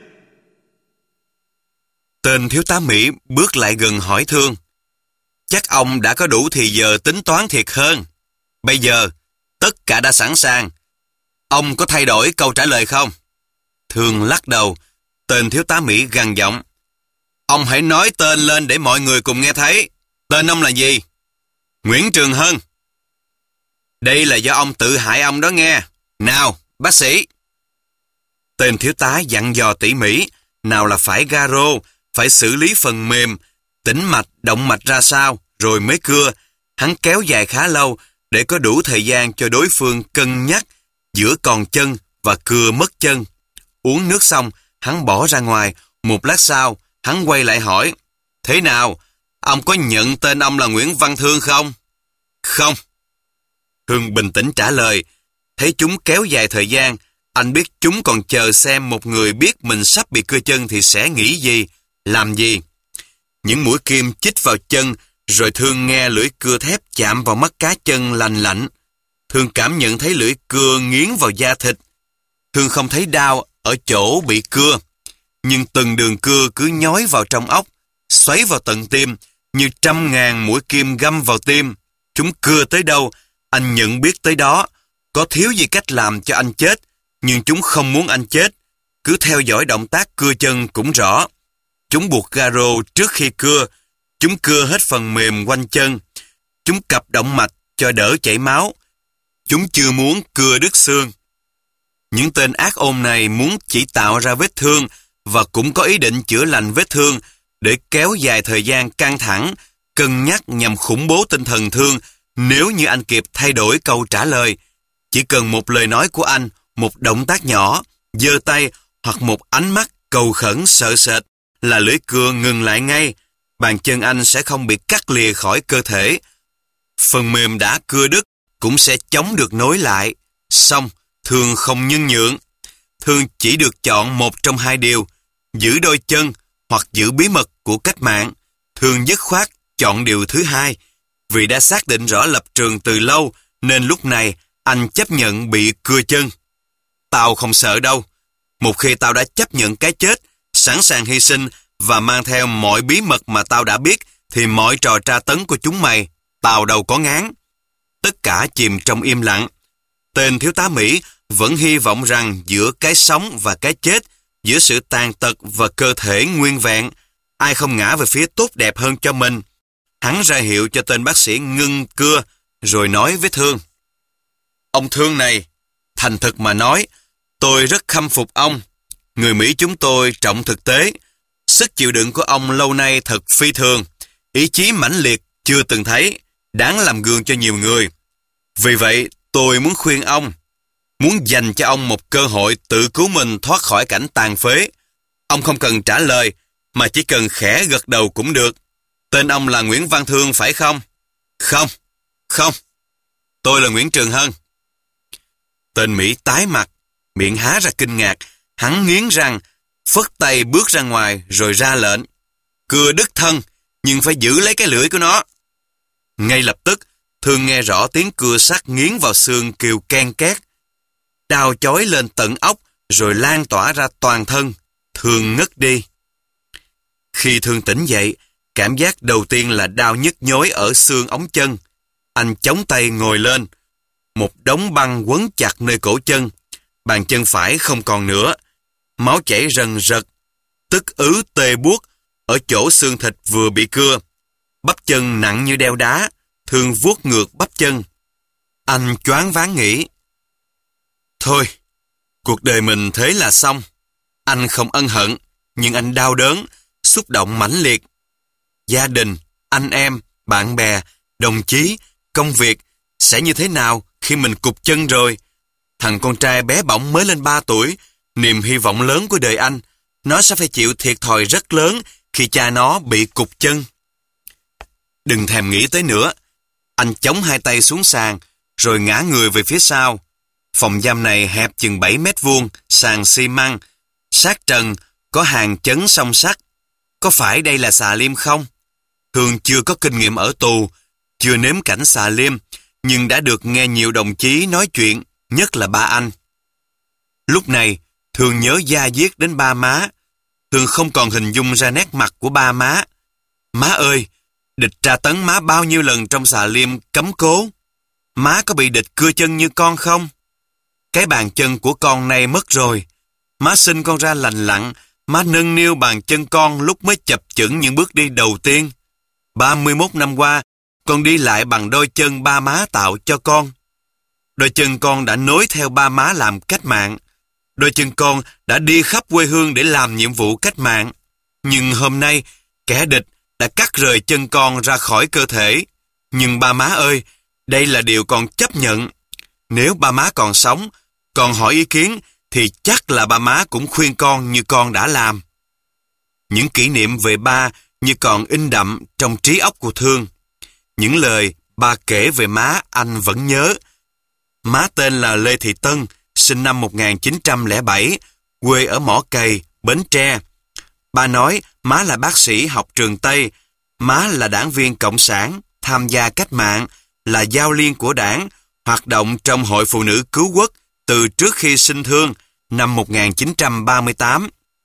Tên thiếu tá Mỹ bước lại gần hỏi Thương: "Chắc ông đã có đủ thì giờ tính toán thiệt hơn. Bây giờ, tất cả đã sẵn sàng. Ông có thay đổi câu trả lời không?" Thương lắc đầu. Tên thiếu tá Mỹ gằn giọng: "Ông hãy nói tên lên để mọi người cùng nghe thấy. Tên ông là gì?" "Nguyễn Trường Hân." "Đây là do ông tự hại ông đó nghe. Nào, bác sĩ." Tên thiếu tá dặn dò tỉ mỉ, nào là phải garo, phải xử lý phần mềm, tĩnh mạch, động mạch ra sao, rồi mới cưa. Hắn kéo dài khá lâu để có đủ thời gian cho đối phương cân nhắc giữa còn chân và cưa mất chân. Uống nước xong, hắn bỏ ra ngoài. Một lát sau, hắn quay lại hỏi: "Thế nào, ông có nhận tên ông là Nguyễn Văn Thương không?" "Không." Thương bình tĩnh trả lời. Thấy chúng kéo dài thời gian, anh biết chúng còn chờ xem một người biết mình sắp bị cưa chân thì sẽ nghĩ gì, làm gì. Những mũi kim chích vào chân, rồi Thương nghe lưỡi cưa thép chạm vào mắt cá chân lành lạnh. Thương cảm nhận thấy lưỡi cưa nghiến vào da thịt. Thương không thấy đau ở chỗ bị cưa, nhưng từng đường cưa cứ nhói vào trong óc, xoáy vào tận tim, như trăm ngàn mũi kim găm vào tim. Chúng cưa tới đâu, anh nhận biết tới đó. Có thiếu gì cách làm cho anh chết, nhưng chúng không muốn anh chết. Cứ theo dõi động tác cưa chân cũng rõ. Chúng buộc garo trước khi cưa. Chúng cưa hết phần mềm quanh chân. Chúng cặp động mạch cho đỡ chảy máu. Chúng chưa muốn cưa đứt xương. Những tên ác ôn này muốn chỉ tạo ra vết thương và cũng có ý định chữa lành vết thương để kéo dài thời gian căng thẳng, cân nhắc nhằm khủng bố tinh thần Thương nếu như anh kịp thay đổi câu trả lời. Chỉ cần một lời nói của anh, một động tác nhỏ, giơ tay hoặc một ánh mắt cầu khẩn sợ sệt là lưỡi cưa ngừng lại ngay. Bàn chân anh sẽ không bị cắt lìa khỏi cơ thể. Phần mềm đã cưa đứt cũng sẽ chống được nối lại. Xong, Thương không nhân nhượng. Thương chỉ được chọn một trong hai điều: giữ đôi chân hoặc giữ bí mật của cách mạng. Thương dứt khoát chọn điều thứ hai. Vì đã xác định rõ lập trường từ lâu, nên lúc này anh chấp nhận bị cưa chân. Tao không sợ đâu. Một khi tao đã chấp nhận cái chết, sẵn sàng hy sinh và mang theo mọi bí mật mà tao đã biết, thì mọi trò tra tấn của chúng mày, tao đâu có ngán. Tất cả chìm trong im lặng. Tên thiếu tá Mỹ vẫn hy vọng rằng giữa cái sống và cái chết, giữa sự tàn tật và cơ thể nguyên vẹn, ai không ngã về phía tốt đẹp hơn cho mình. Hắn ra hiệu cho tên bác sĩ ngưng cưa, rồi nói với Thương. Ông Thương này, thành thực mà nói, tôi rất khâm phục ông. Người Mỹ chúng tôi trọng thực tế. Sức chịu đựng của ông lâu nay thật phi thường. Ý chí mãnh liệt chưa từng thấy, đáng làm gương cho nhiều người. Vì vậy, tôi muốn khuyên ông, muốn dành cho ông một cơ hội tự cứu mình thoát khỏi cảnh tàn phế. Ông không cần trả lời, mà chỉ cần khẽ gật đầu cũng được. Tên ông là Nguyễn Văn Thương phải không? Không, không. Tôi là Nguyễn Trường Hân. Tên Mỹ tái mặt, miệng há ra kinh ngạc. Hắn nghiến răng, phất tay bước ra ngoài rồi ra lệnh. Cưa đứt thân, nhưng phải giữ lấy cái lưỡi của nó. Ngay lập tức, Thương nghe rõ tiếng cưa sắt nghiến vào xương kêu ken két. Đau chói lên tận óc rồi lan tỏa ra toàn thân. Thương ngất đi. Khi Thương tỉnh dậy, cảm giác đầu tiên là đau nhức nhối ở xương ống chân. Anh chống tay ngồi lên. Một đống băng quấn chặt nơi cổ chân. Bàn chân phải không còn nữa. Máu chảy rần rật. Tức ứ tê buốt ở chỗ xương thịt vừa bị cưa. Bắp chân nặng như đeo đá. Thương vuốt ngược bắp chân. Anh choáng váng nghĩ. Thôi, cuộc đời mình thế là xong. Anh không ân hận, nhưng anh đau đớn, xúc động mãnh liệt. Gia đình, anh em, bạn bè, đồng chí, công việc sẽ như thế nào khi mình cụt chân rồi? Thằng con trai bé bỏng mới lên ba tuổi, niềm hy vọng lớn của đời anh, nó sẽ phải chịu thiệt thòi rất lớn khi cha nó bị cụt chân. Đừng thèm nghĩ tới nữa. Anh chống hai tay xuống sàn, rồi ngã người về phía sau. Phòng giam này hẹp chừng bảy mét vuông, sàn xi măng. Sát trần có hàng chấn song sắt. Có phải đây là xà liêm không? Thương chưa có kinh nghiệm ở tù, chưa nếm cảnh xà liêm, nhưng đã được nghe nhiều đồng chí nói chuyện, nhất là ba anh. Lúc này, Thương nhớ da diết đến ba má. Thương không còn hình dung ra nét mặt của ba má. Má ơi, địch tra tấn má bao nhiêu lần trong xà liêm cấm cố? Má có bị địch cưa chân như con không? Cái bàn chân của con nay mất rồi. Má sinh con ra lành lặn, má nâng niu bàn chân con lúc mới chập chững những bước đi đầu tiên. ba mươi mốt năm qua, con đi lại bằng đôi chân ba má tạo cho con. Đôi chân con đã nối theo ba má làm cách mạng. Đôi chân con đã đi khắp quê hương để làm nhiệm vụ cách mạng. Nhưng hôm nay, kẻ địch đã cắt rời chân con ra khỏi cơ thể. Nhưng ba má ơi, đây là điều con chấp nhận. Nếu ba má còn sống, còn hỏi ý kiến, thì chắc là ba má cũng khuyên con như con đã làm. Những kỷ niệm về ba như còn in đậm trong trí óc của Thương. Những lời ba kể về má anh vẫn nhớ. Má tên là Lê Thị Tân, sinh năm một nghìn chín trăm lẻ bảy, quê ở Mỏ Cày, Bến Tre. Ba nói má là bác sĩ học trường Tây, má là đảng viên Cộng sản, tham gia cách mạng, là giao liên của đảng, hoạt động trong Hội Phụ nữ Cứu Quốc từ trước khi sinh Thương, năm một nghìn chín trăm ba mươi tám.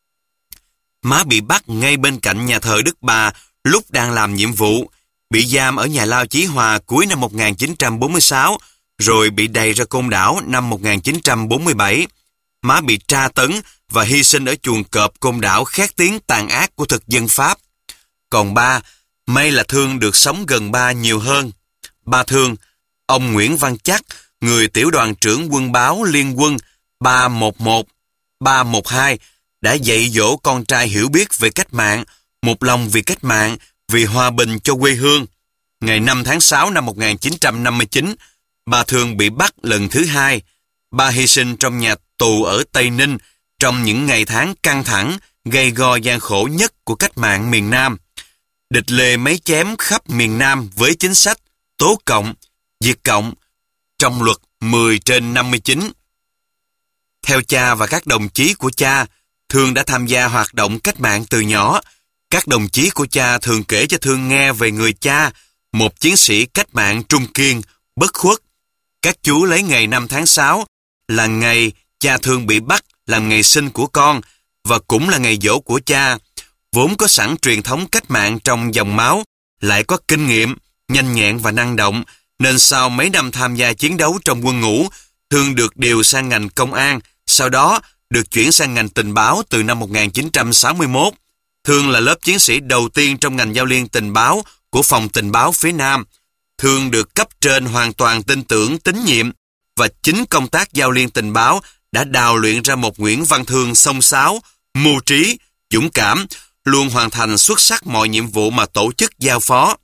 Má bị bắt ngay bên cạnh nhà thờ Đức Bà lúc đang làm nhiệm vụ, bị giam ở nhà lao Chí Hòa cuối năm một nghìn chín trăm bốn mươi sáu, rồi bị đày ra Côn Đảo năm một nghìn chín trăm bốn mươi bảy. Má bị tra tấn và hy sinh ở chuồng cọp Côn Đảo khét tiếng tàn ác của thực dân Pháp. Còn ba, may là Thương được sống gần ba nhiều hơn. Ba Thương, ông Nguyễn Văn Chắc, người tiểu đoàn trưởng quân báo Liên quân ba một một, ba một hai, đã dạy dỗ con trai hiểu biết về cách mạng, một lòng vì cách mạng, vì hòa bình cho quê hương. Ngày năm tháng sáu năm một nghìn chín trăm năm mươi chín, ba Thương bị bắt lần thứ hai. Ba hy sinh trong nhà tù ở Tây Ninh trong những ngày tháng căng thẳng, gay go gian khổ nhất của cách mạng miền Nam. Địch lê mấy chém khắp miền Nam với chính sách tố cộng, diệt cộng, trong luật mười trên năm mươi chín. Theo cha và các đồng chí của cha, Thương đã tham gia hoạt động cách mạng từ nhỏ. Các đồng chí của cha thường kể cho Thương nghe về người cha, một chiến sĩ cách mạng trung kiên, bất khuất. Các chú lấy ngày năm tháng sáu là ngày cha Thương bị bắt làm ngày sinh của con và cũng là ngày giỗ của cha. Vốn có sẵn truyền thống cách mạng trong dòng máu, lại có kinh nghiệm, nhanh nhẹn và năng động, nên sau mấy năm tham gia chiến đấu trong quân ngũ, Thương được điều sang ngành công an, sau đó được chuyển sang ngành tình báo từ năm một nghìn chín trăm sáu mươi mốt. Thương là lớp chiến sĩ đầu tiên trong ngành giao liên tình báo của phòng tình báo phía Nam. Thương được cấp trên hoàn toàn tin tưởng, tín nhiệm, và chính công tác giao liên tình báo đã đào luyện ra một Nguyễn Văn Thương xông xáo, mưu trí, dũng cảm, luôn hoàn thành xuất sắc mọi nhiệm vụ mà tổ chức giao phó.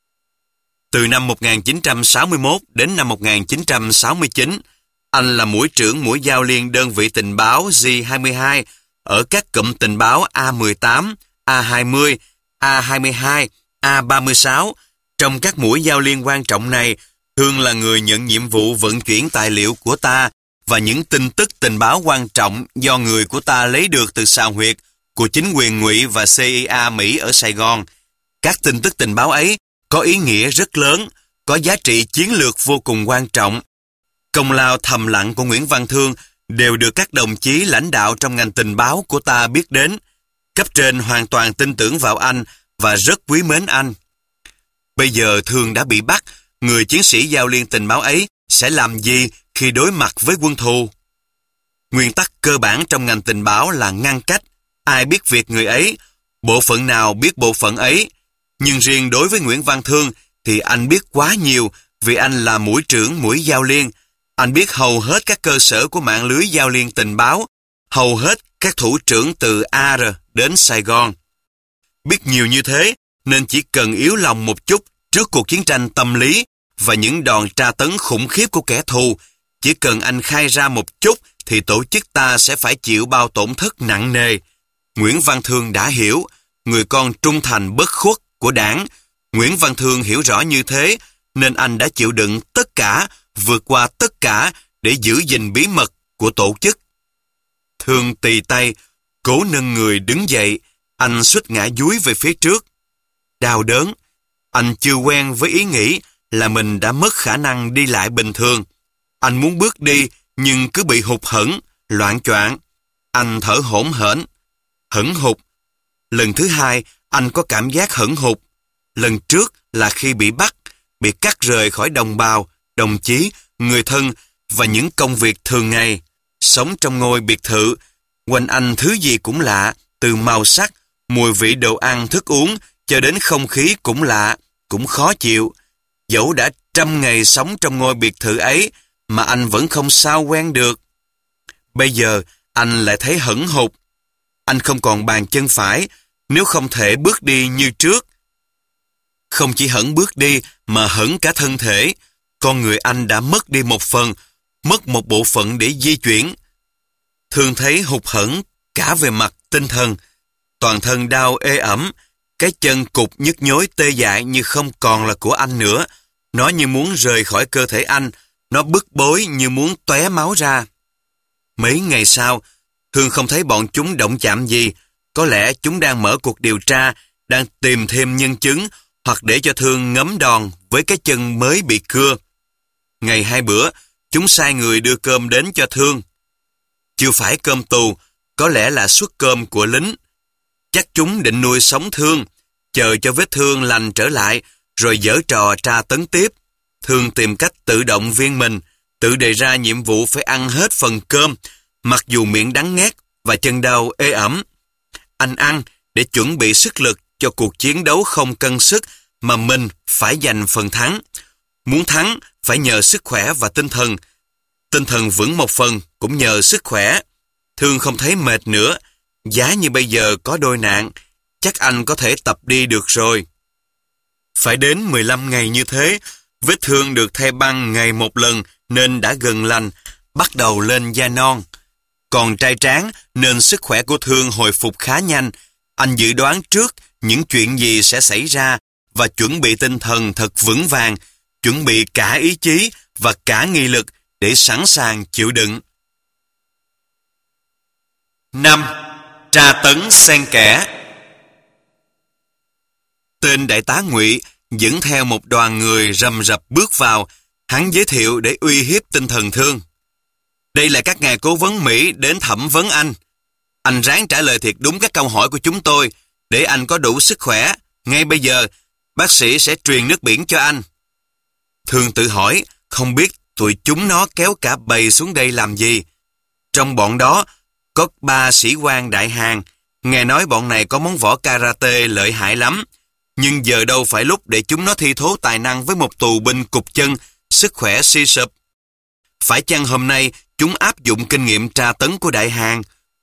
Từ năm một nghìn chín trăm sáu mươi mốt đến năm một nghìn chín trăm sáu mươi chín, anh là mũi trưởng mũi giao liên đơn vị tình báo G hai mươi hai ở các cụm tình báo A mười tám, A hai mươi, A hai mươi hai, A ba mươi sáu. Trong các mũi giao liên quan trọng này, Thương là người nhận nhiệm vụ vận chuyển tài liệu của ta và những tin tức tình báo quan trọng do người của ta lấy được từ sào huyệt của chính quyền ngụy và C I A Mỹ ở Sài Gòn. Các tin tức tình báo ấy có ý nghĩa rất lớn, có giá trị chiến lược vô cùng quan trọng. Công lao thầm lặng của Nguyễn Văn Thương đều được các đồng chí lãnh đạo trong ngành tình báo của ta biết đến. Cấp trên hoàn toàn tin tưởng vào anh và rất quý mến anh. Bây giờ Thương đã bị bắt, người chiến sĩ giao liên tình báo ấy sẽ làm gì khi đối mặt với quân thù? Nguyên tắc cơ bản trong ngành tình báo là ngăn cách. Ai biết việc người ấy, bộ phận nào biết bộ phận ấy. Nhưng riêng đối với Nguyễn Văn Thương thì anh biết quá nhiều vì anh là mũi trưởng mũi giao liên. Anh biết hầu hết các cơ sở của mạng lưới giao liên tình báo, hầu hết các thủ trưởng từ A R đến Sài Gòn. Biết nhiều như thế nên chỉ cần yếu lòng một chút trước cuộc chiến tranh tâm lý và những đòn tra tấn khủng khiếp của kẻ thù, chỉ cần anh khai ra một chút thì tổ chức ta sẽ phải chịu bao tổn thất nặng nề. Nguyễn Văn Thương đã hiểu, người con trung thành bất khuất của Đảng. Nguyễn Văn Thương hiểu rõ như thế nên anh đã chịu đựng tất cả, vượt qua tất cả để giữ gìn bí mật của tổ chức. Thương tì tay, cố nâng người đứng dậy, anh suýt ngã dúi về phía trước. Đau đớn, anh chưa quen với ý nghĩ là mình đã mất khả năng đi lại bình thường. Anh muốn bước đi nhưng cứ bị hụt hẫng, loạng choạng. Anh thở hổn hển, hẫng hụt. Lần thứ hai, anh có cảm giác hẫng hụt. Lần trước là khi bị bắt, bị cắt rời khỏi đồng bào, đồng chí, người thân và những công việc thường ngày. Sống trong ngôi biệt thự, quanh anh thứ gì cũng lạ, từ màu sắc, mùi vị đồ ăn, thức uống, cho đến không khí cũng lạ, cũng khó chịu. Dẫu đã trăm ngày sống trong ngôi biệt thự ấy, mà anh vẫn không sao quen được. Bây giờ, anh lại thấy hẫng hụt. Anh không còn bàn chân phải, nếu không thể bước đi như trước. Không chỉ hẫng bước đi, mà hẫng cả thân thể. Con người anh đã mất đi một phần, mất một bộ phận để di chuyển. Thường thấy hụt hẫng cả về mặt tinh thần. Toàn thân đau ê ẩm, cái chân cục nhức nhối tê dại như không còn là của anh nữa. Nó như muốn rời khỏi cơ thể anh, nó bức bối như muốn tóe máu ra. Mấy ngày sau, Thương không thấy bọn chúng động chạm gì. Có lẽ chúng đang mở cuộc điều tra, đang tìm thêm nhân chứng, hoặc để cho Thương ngấm đòn với cái chân mới bị cưa. Ngày hai bữa, chúng sai người đưa cơm đến cho Thương. Chưa phải cơm tù, có lẽ là suất cơm của lính. Chắc chúng định nuôi sống Thương, chờ cho vết thương lành trở lại, rồi giở trò tra tấn tiếp. Thương tìm cách tự động viên mình, tự đề ra nhiệm vụ phải ăn hết phần cơm, mặc dù miệng đắng ngắt và chân đau ê ẩm. Anh ăn để chuẩn bị sức lực cho cuộc chiến đấu không cân sức mà mình phải giành phần thắng. Muốn thắng phải nhờ sức khỏe và tinh thần. Tinh thần vững một phần cũng nhờ sức khỏe. Thương không thấy mệt nữa. Giá như bây giờ có đôi nạn, chắc anh có thể tập đi được rồi. Phải đến mười lăm ngày như thế, vết thương được thay băng ngày một lần nên đã gần lành, bắt đầu lên da non. Còn trai tráng nên sức khỏe của Thương hồi phục khá nhanh. Anh dự đoán trước những chuyện gì sẽ xảy ra và chuẩn bị tinh thần thật vững vàng, chuẩn bị cả ý chí và cả nghị lực để sẵn sàng chịu đựng. năm. Tra tấn xen kẽ. Tên đại tá Ngụy dẫn theo một đoàn người rầm rập bước vào. Hắn giới thiệu để uy hiếp tinh thần Thương. Đây là các ngài cố vấn Mỹ đến thẩm vấn anh. Anh ráng trả lời thiệt đúng các câu hỏi của chúng tôi để anh có đủ sức khỏe. Ngay bây giờ, bác sĩ sẽ truyền nước biển cho anh. Thương tự hỏi, không biết tụi chúng nó kéo cả bầy xuống đây làm gì. Trong bọn đó, có ba sĩ quan đại Hàn. Nghe nói bọn này có món võ karate lợi hại lắm. Nhưng giờ đâu phải lúc để chúng nó thi thố tài năng với một tù binh cụt chân, sức khỏe suy sụp. Phải chăng hôm nay chúng áp dụng kinh nghiệm tra tấn của đại Hàn?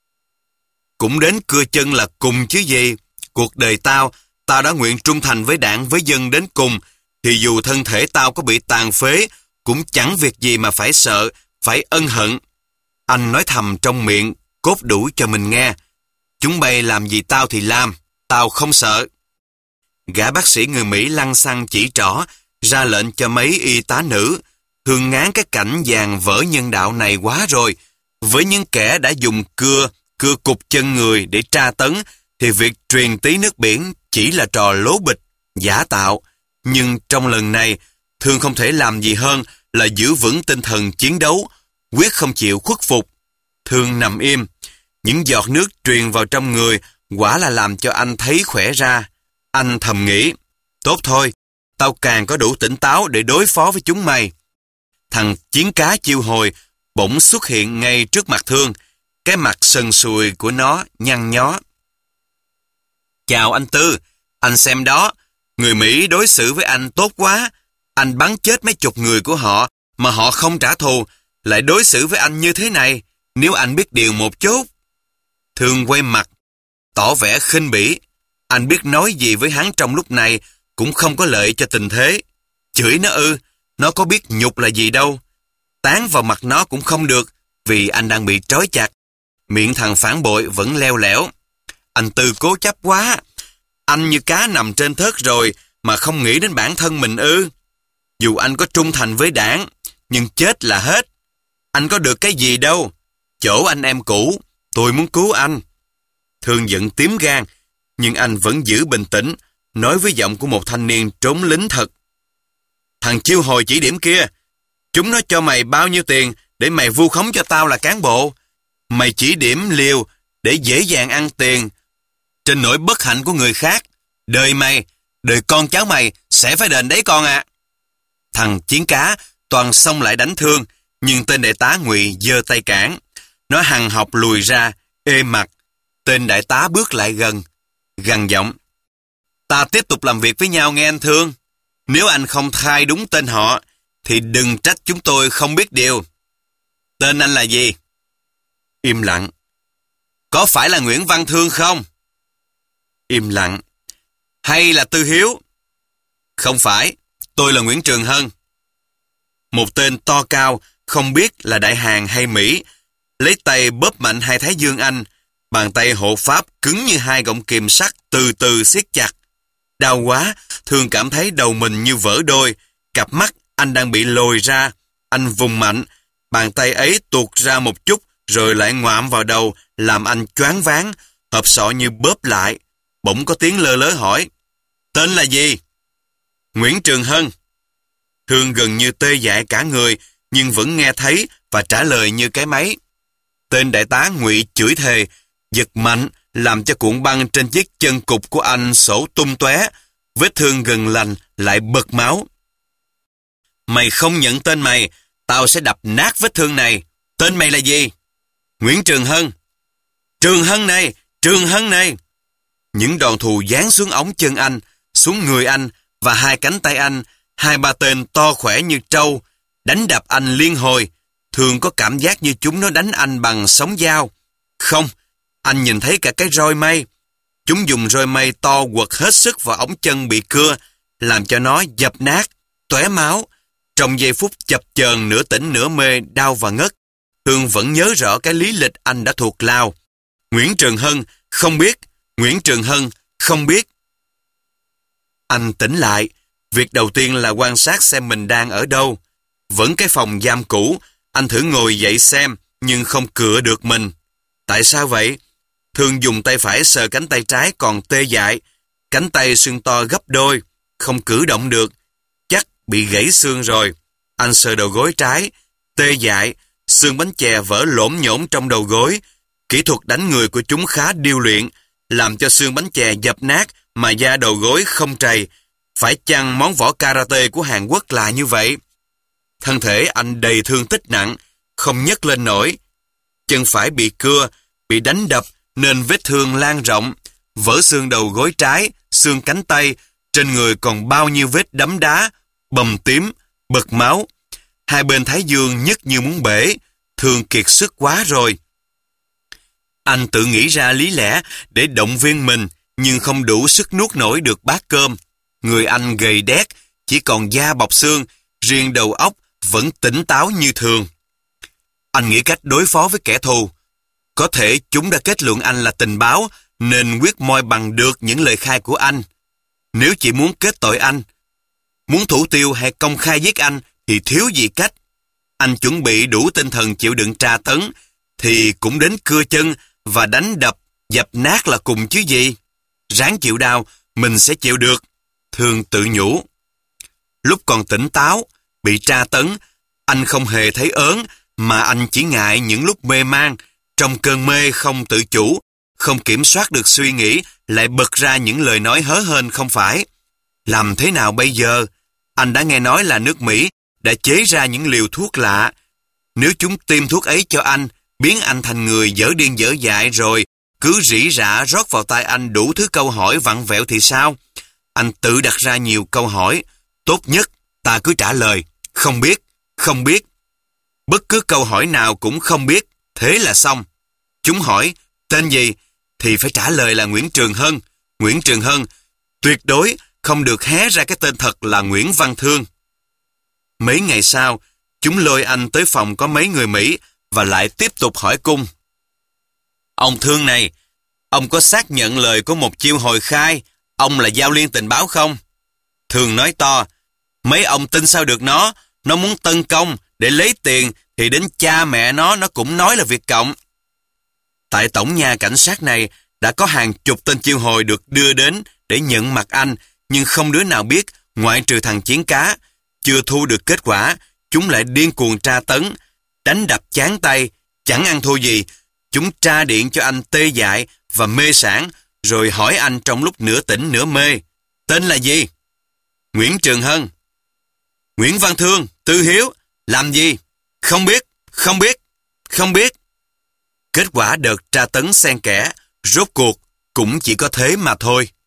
Cũng đến cưa chân là cùng chứ gì. Cuộc đời tao, tao đã nguyện trung thành với đảng với dân đến cùng, thì dù thân thể tao có bị tàn phế, cũng chẳng việc gì mà phải sợ, phải ân hận. Anh nói thầm trong miệng, cốt đủ cho mình nghe. Chúng bay làm gì tao thì làm, tao không sợ. Gã bác sĩ người Mỹ lăng xăng chỉ trỏ, ra lệnh cho mấy y tá nữ. Thương ngán cái cảnh vàng vỡ nhân đạo này quá rồi. Với những kẻ đã dùng cưa, cưa cục chân người để tra tấn, thì việc truyền tí nước biển chỉ là trò lố bịch, giả tạo. Nhưng trong lần này, Thương không thể làm gì hơn là giữ vững tinh thần chiến đấu, quyết không chịu khuất phục. Thương nằm im, những giọt nước truyền vào trong người quả là làm cho anh thấy khỏe ra. Anh thầm nghĩ, tốt thôi, tao càng có đủ tỉnh táo để đối phó với chúng mày. Thằng chiến cá chiêu hồi bỗng xuất hiện ngay trước mặt Thương, cái mặt sần sùi của nó nhăn nhó. Chào anh Tư, anh xem đó, người Mỹ đối xử với anh tốt quá. Anh bắn chết mấy chục người của họ mà họ không trả thù, lại đối xử với anh như thế này, nếu anh biết điều một chút. Thương quay mặt, tỏ vẻ khinh bỉ. Anh biết nói gì với hắn trong lúc này cũng không có lợi cho tình thế. Chửi nó ư, nó có biết nhục là gì đâu. Tán vào mặt nó cũng không được, vì anh đang bị trói chặt. Miệng thằng phản bội vẫn leo lẻo. Anh Tư cố chấp quá. Anh như cá nằm trên thớt rồi mà không nghĩ đến bản thân mình ư. Dù anh có trung thành với đảng, nhưng chết là hết. Anh có được cái gì đâu. Chỗ anh em cũ, tôi muốn cứu anh. Thương giận tím gan, nhưng anh vẫn giữ bình tĩnh, nói với giọng của một thanh niên trốn lính thật. Thằng chiêu hồi chỉ điểm kia, chúng nó cho mày bao nhiêu tiền để mày vu khống cho tao là cán bộ. Mày chỉ điểm liều để dễ dàng ăn tiền. Trên nỗi bất hạnh của người khác, đời mày, đời con cháu mày sẽ phải đền đấy con ạ. À. Thằng chiến cá toàn xông lại đánh Thương, nhưng tên đại tá Ngụy giơ tay cản. Nó hằn học lùi ra, ê mặt. Tên đại tá bước lại gần, gằn giọng. Ta tiếp tục làm việc với nhau nghe anh Thương. Nếu anh không khai đúng tên họ, thì đừng trách chúng tôi không biết điều. Tên anh là gì? Im lặng. Có phải là Nguyễn Văn Thương không? Im lặng. Hay là Tư Hiếu? Không phải, tôi là Nguyễn Trường Hân. Một tên to cao, không biết là Đại Hàn hay Mỹ, lấy tay bóp mạnh hai thái dương anh, bàn tay hộ pháp cứng như hai gọng kìm sắt từ từ siết chặt. Đau quá, Thương cảm thấy đầu mình như vỡ đôi, cặp mắt anh đang bị lồi ra. Anh vùng mạnh, bàn tay ấy tuột ra một chút rồi lại ngoạm vào đầu, làm anh choáng váng, hộp sọ như bóp lại. Bỗng có tiếng lơ lớ hỏi, tên là gì? Nguyễn Trường Hân. Thương gần như tê dại cả người, nhưng vẫn nghe thấy và trả lời như cái máy. Tên đại tá Ngụy chửi thề, giật mạnh, làm cho cuộn băng trên chiếc chân cụt của anh sổ tung tóe. Vết thương gần lành lại bật máu. Mày không nhận tên mày, tao sẽ đập nát vết thương này. Tên mày là gì? Nguyễn Trường Hân. Trường Hân này, Trường Hân này. Những đòn thù giáng xuống ống chân anh, xuống người anh và hai cánh tay anh. Hai ba tên to khỏe như trâu, đánh đập anh liên hồi. Thường có cảm giác như chúng nó đánh anh bằng sóng dao. Không, anh nhìn thấy cả cái roi mây. Chúng dùng roi mây to quật hết sức vào ống chân bị cưa, làm cho nó dập nát, tóe máu. Trong giây phút chập chờn nửa tỉnh nửa mê, đau và ngất, Thương vẫn nhớ rõ cái lý lịch anh đã thuộc lao. Nguyễn Trường Hân không biết, Nguyễn Trường Hân không biết. Anh tỉnh lại, việc đầu tiên là quan sát xem mình đang ở đâu. Vẫn cái phòng giam cũ, anh thử ngồi dậy xem, nhưng không cựa được mình. Tại sao vậy? Thương dùng tay phải sờ cánh tay trái còn tê dại, cánh tay sưng to gấp đôi. không cử động được, chắc bị gãy xương rồi. Anh sờ đầu gối trái, tê dại, xương bánh chè vỡ lổm nhổm trong đầu gối. Kỹ thuật đánh người của chúng khá điêu luyện, làm cho xương bánh chè dập nát mà da đầu gối không trầy. Phải chăng món võ karate của Hàn Quốc là như vậy? Thân thể anh đầy thương tích nặng, không nhấc lên nổi. Chân phải bị cưa, bị đánh đập nên vết thương lan rộng, vỡ xương đầu gối trái, xương cánh tay, trên người còn bao nhiêu vết đấm đá, bầm tím, bật máu. Hai bên thái dương nhức như muốn bể, thương kiệt sức quá rồi. Anh tự nghĩ ra lý lẽ để động viên mình, nhưng không đủ sức nuốt nổi được bát cơm. Người anh gầy đét, chỉ còn da bọc xương, riêng đầu óc vẫn tỉnh táo như thường. Anh nghĩ cách đối phó với kẻ thù. Có thể chúng đã kết luận anh là tình báo, nên quyết moi bằng được những lời khai của anh. Nếu chỉ muốn kết tội anh, muốn thủ tiêu hay công khai giết anh, thì thiếu gì cách. Anh chuẩn bị đủ tinh thần chịu đựng tra tấn, thì cũng đến cưa chân và đánh đập, dập nát là cùng chứ gì. Ráng chịu đau, mình sẽ chịu được. Thương tự nhủ. Lúc còn tỉnh táo, bị tra tấn, anh không hề thấy ớn, mà anh chỉ ngại những lúc mê man, trong cơn mê không tự chủ, không kiểm soát được suy nghĩ, lại bật ra những lời nói hớ hênh không phải. Làm thế nào bây giờ? Anh đã nghe nói là nước Mỹ đã chế ra những liều thuốc lạ. Nếu chúng tiêm thuốc ấy cho anh, biến anh thành người dở điên dở dại rồi, cứ rỉ rả rót vào tai anh đủ thứ câu hỏi vặn vẹo thì sao? Anh tự đặt ra nhiều câu hỏi. Tốt nhất, ta cứ trả lời, không biết, không biết. Bất cứ câu hỏi nào cũng không biết, thế là xong. Chúng hỏi, tên gì? Thì phải trả lời là Nguyễn Trường Hân. Nguyễn Trường Hân, tuyệt đối không được hé ra cái tên thật là Nguyễn Văn Thương. Mấy ngày sau, chúng lôi anh tới phòng có mấy người Mỹ và lại tiếp tục hỏi cung. Ông Thương này, ông có xác nhận lời của một chiêu hồi khai, ông là giao liên tình báo không? Thương nói to, mấy ông tin sao được nó, nó muốn tấn công để lấy tiền thì đến cha mẹ nó nó cũng nói là Việt Cộng. Tại tổng nhà cảnh sát này đã có hàng chục tên chiêu hồi được đưa đến để nhận mặt anh, nhưng không đứa nào biết, ngoại trừ thằng Chiến Cá. Chưa thu được kết quả, chúng lại điên cuồng tra tấn, đánh đập chán tay, chẳng ăn thua gì. Chúng tra điện cho anh tê dại và mê sảng, rồi hỏi anh trong lúc nửa tỉnh nửa mê. Tên là gì? Nguyễn Trường Hân. Nguyễn Văn Thương, Tư Hiếu, làm gì? Không biết, không biết, không biết. Kết quả đợt tra tấn xen kẽ, rốt cuộc cũng chỉ có thế mà thôi.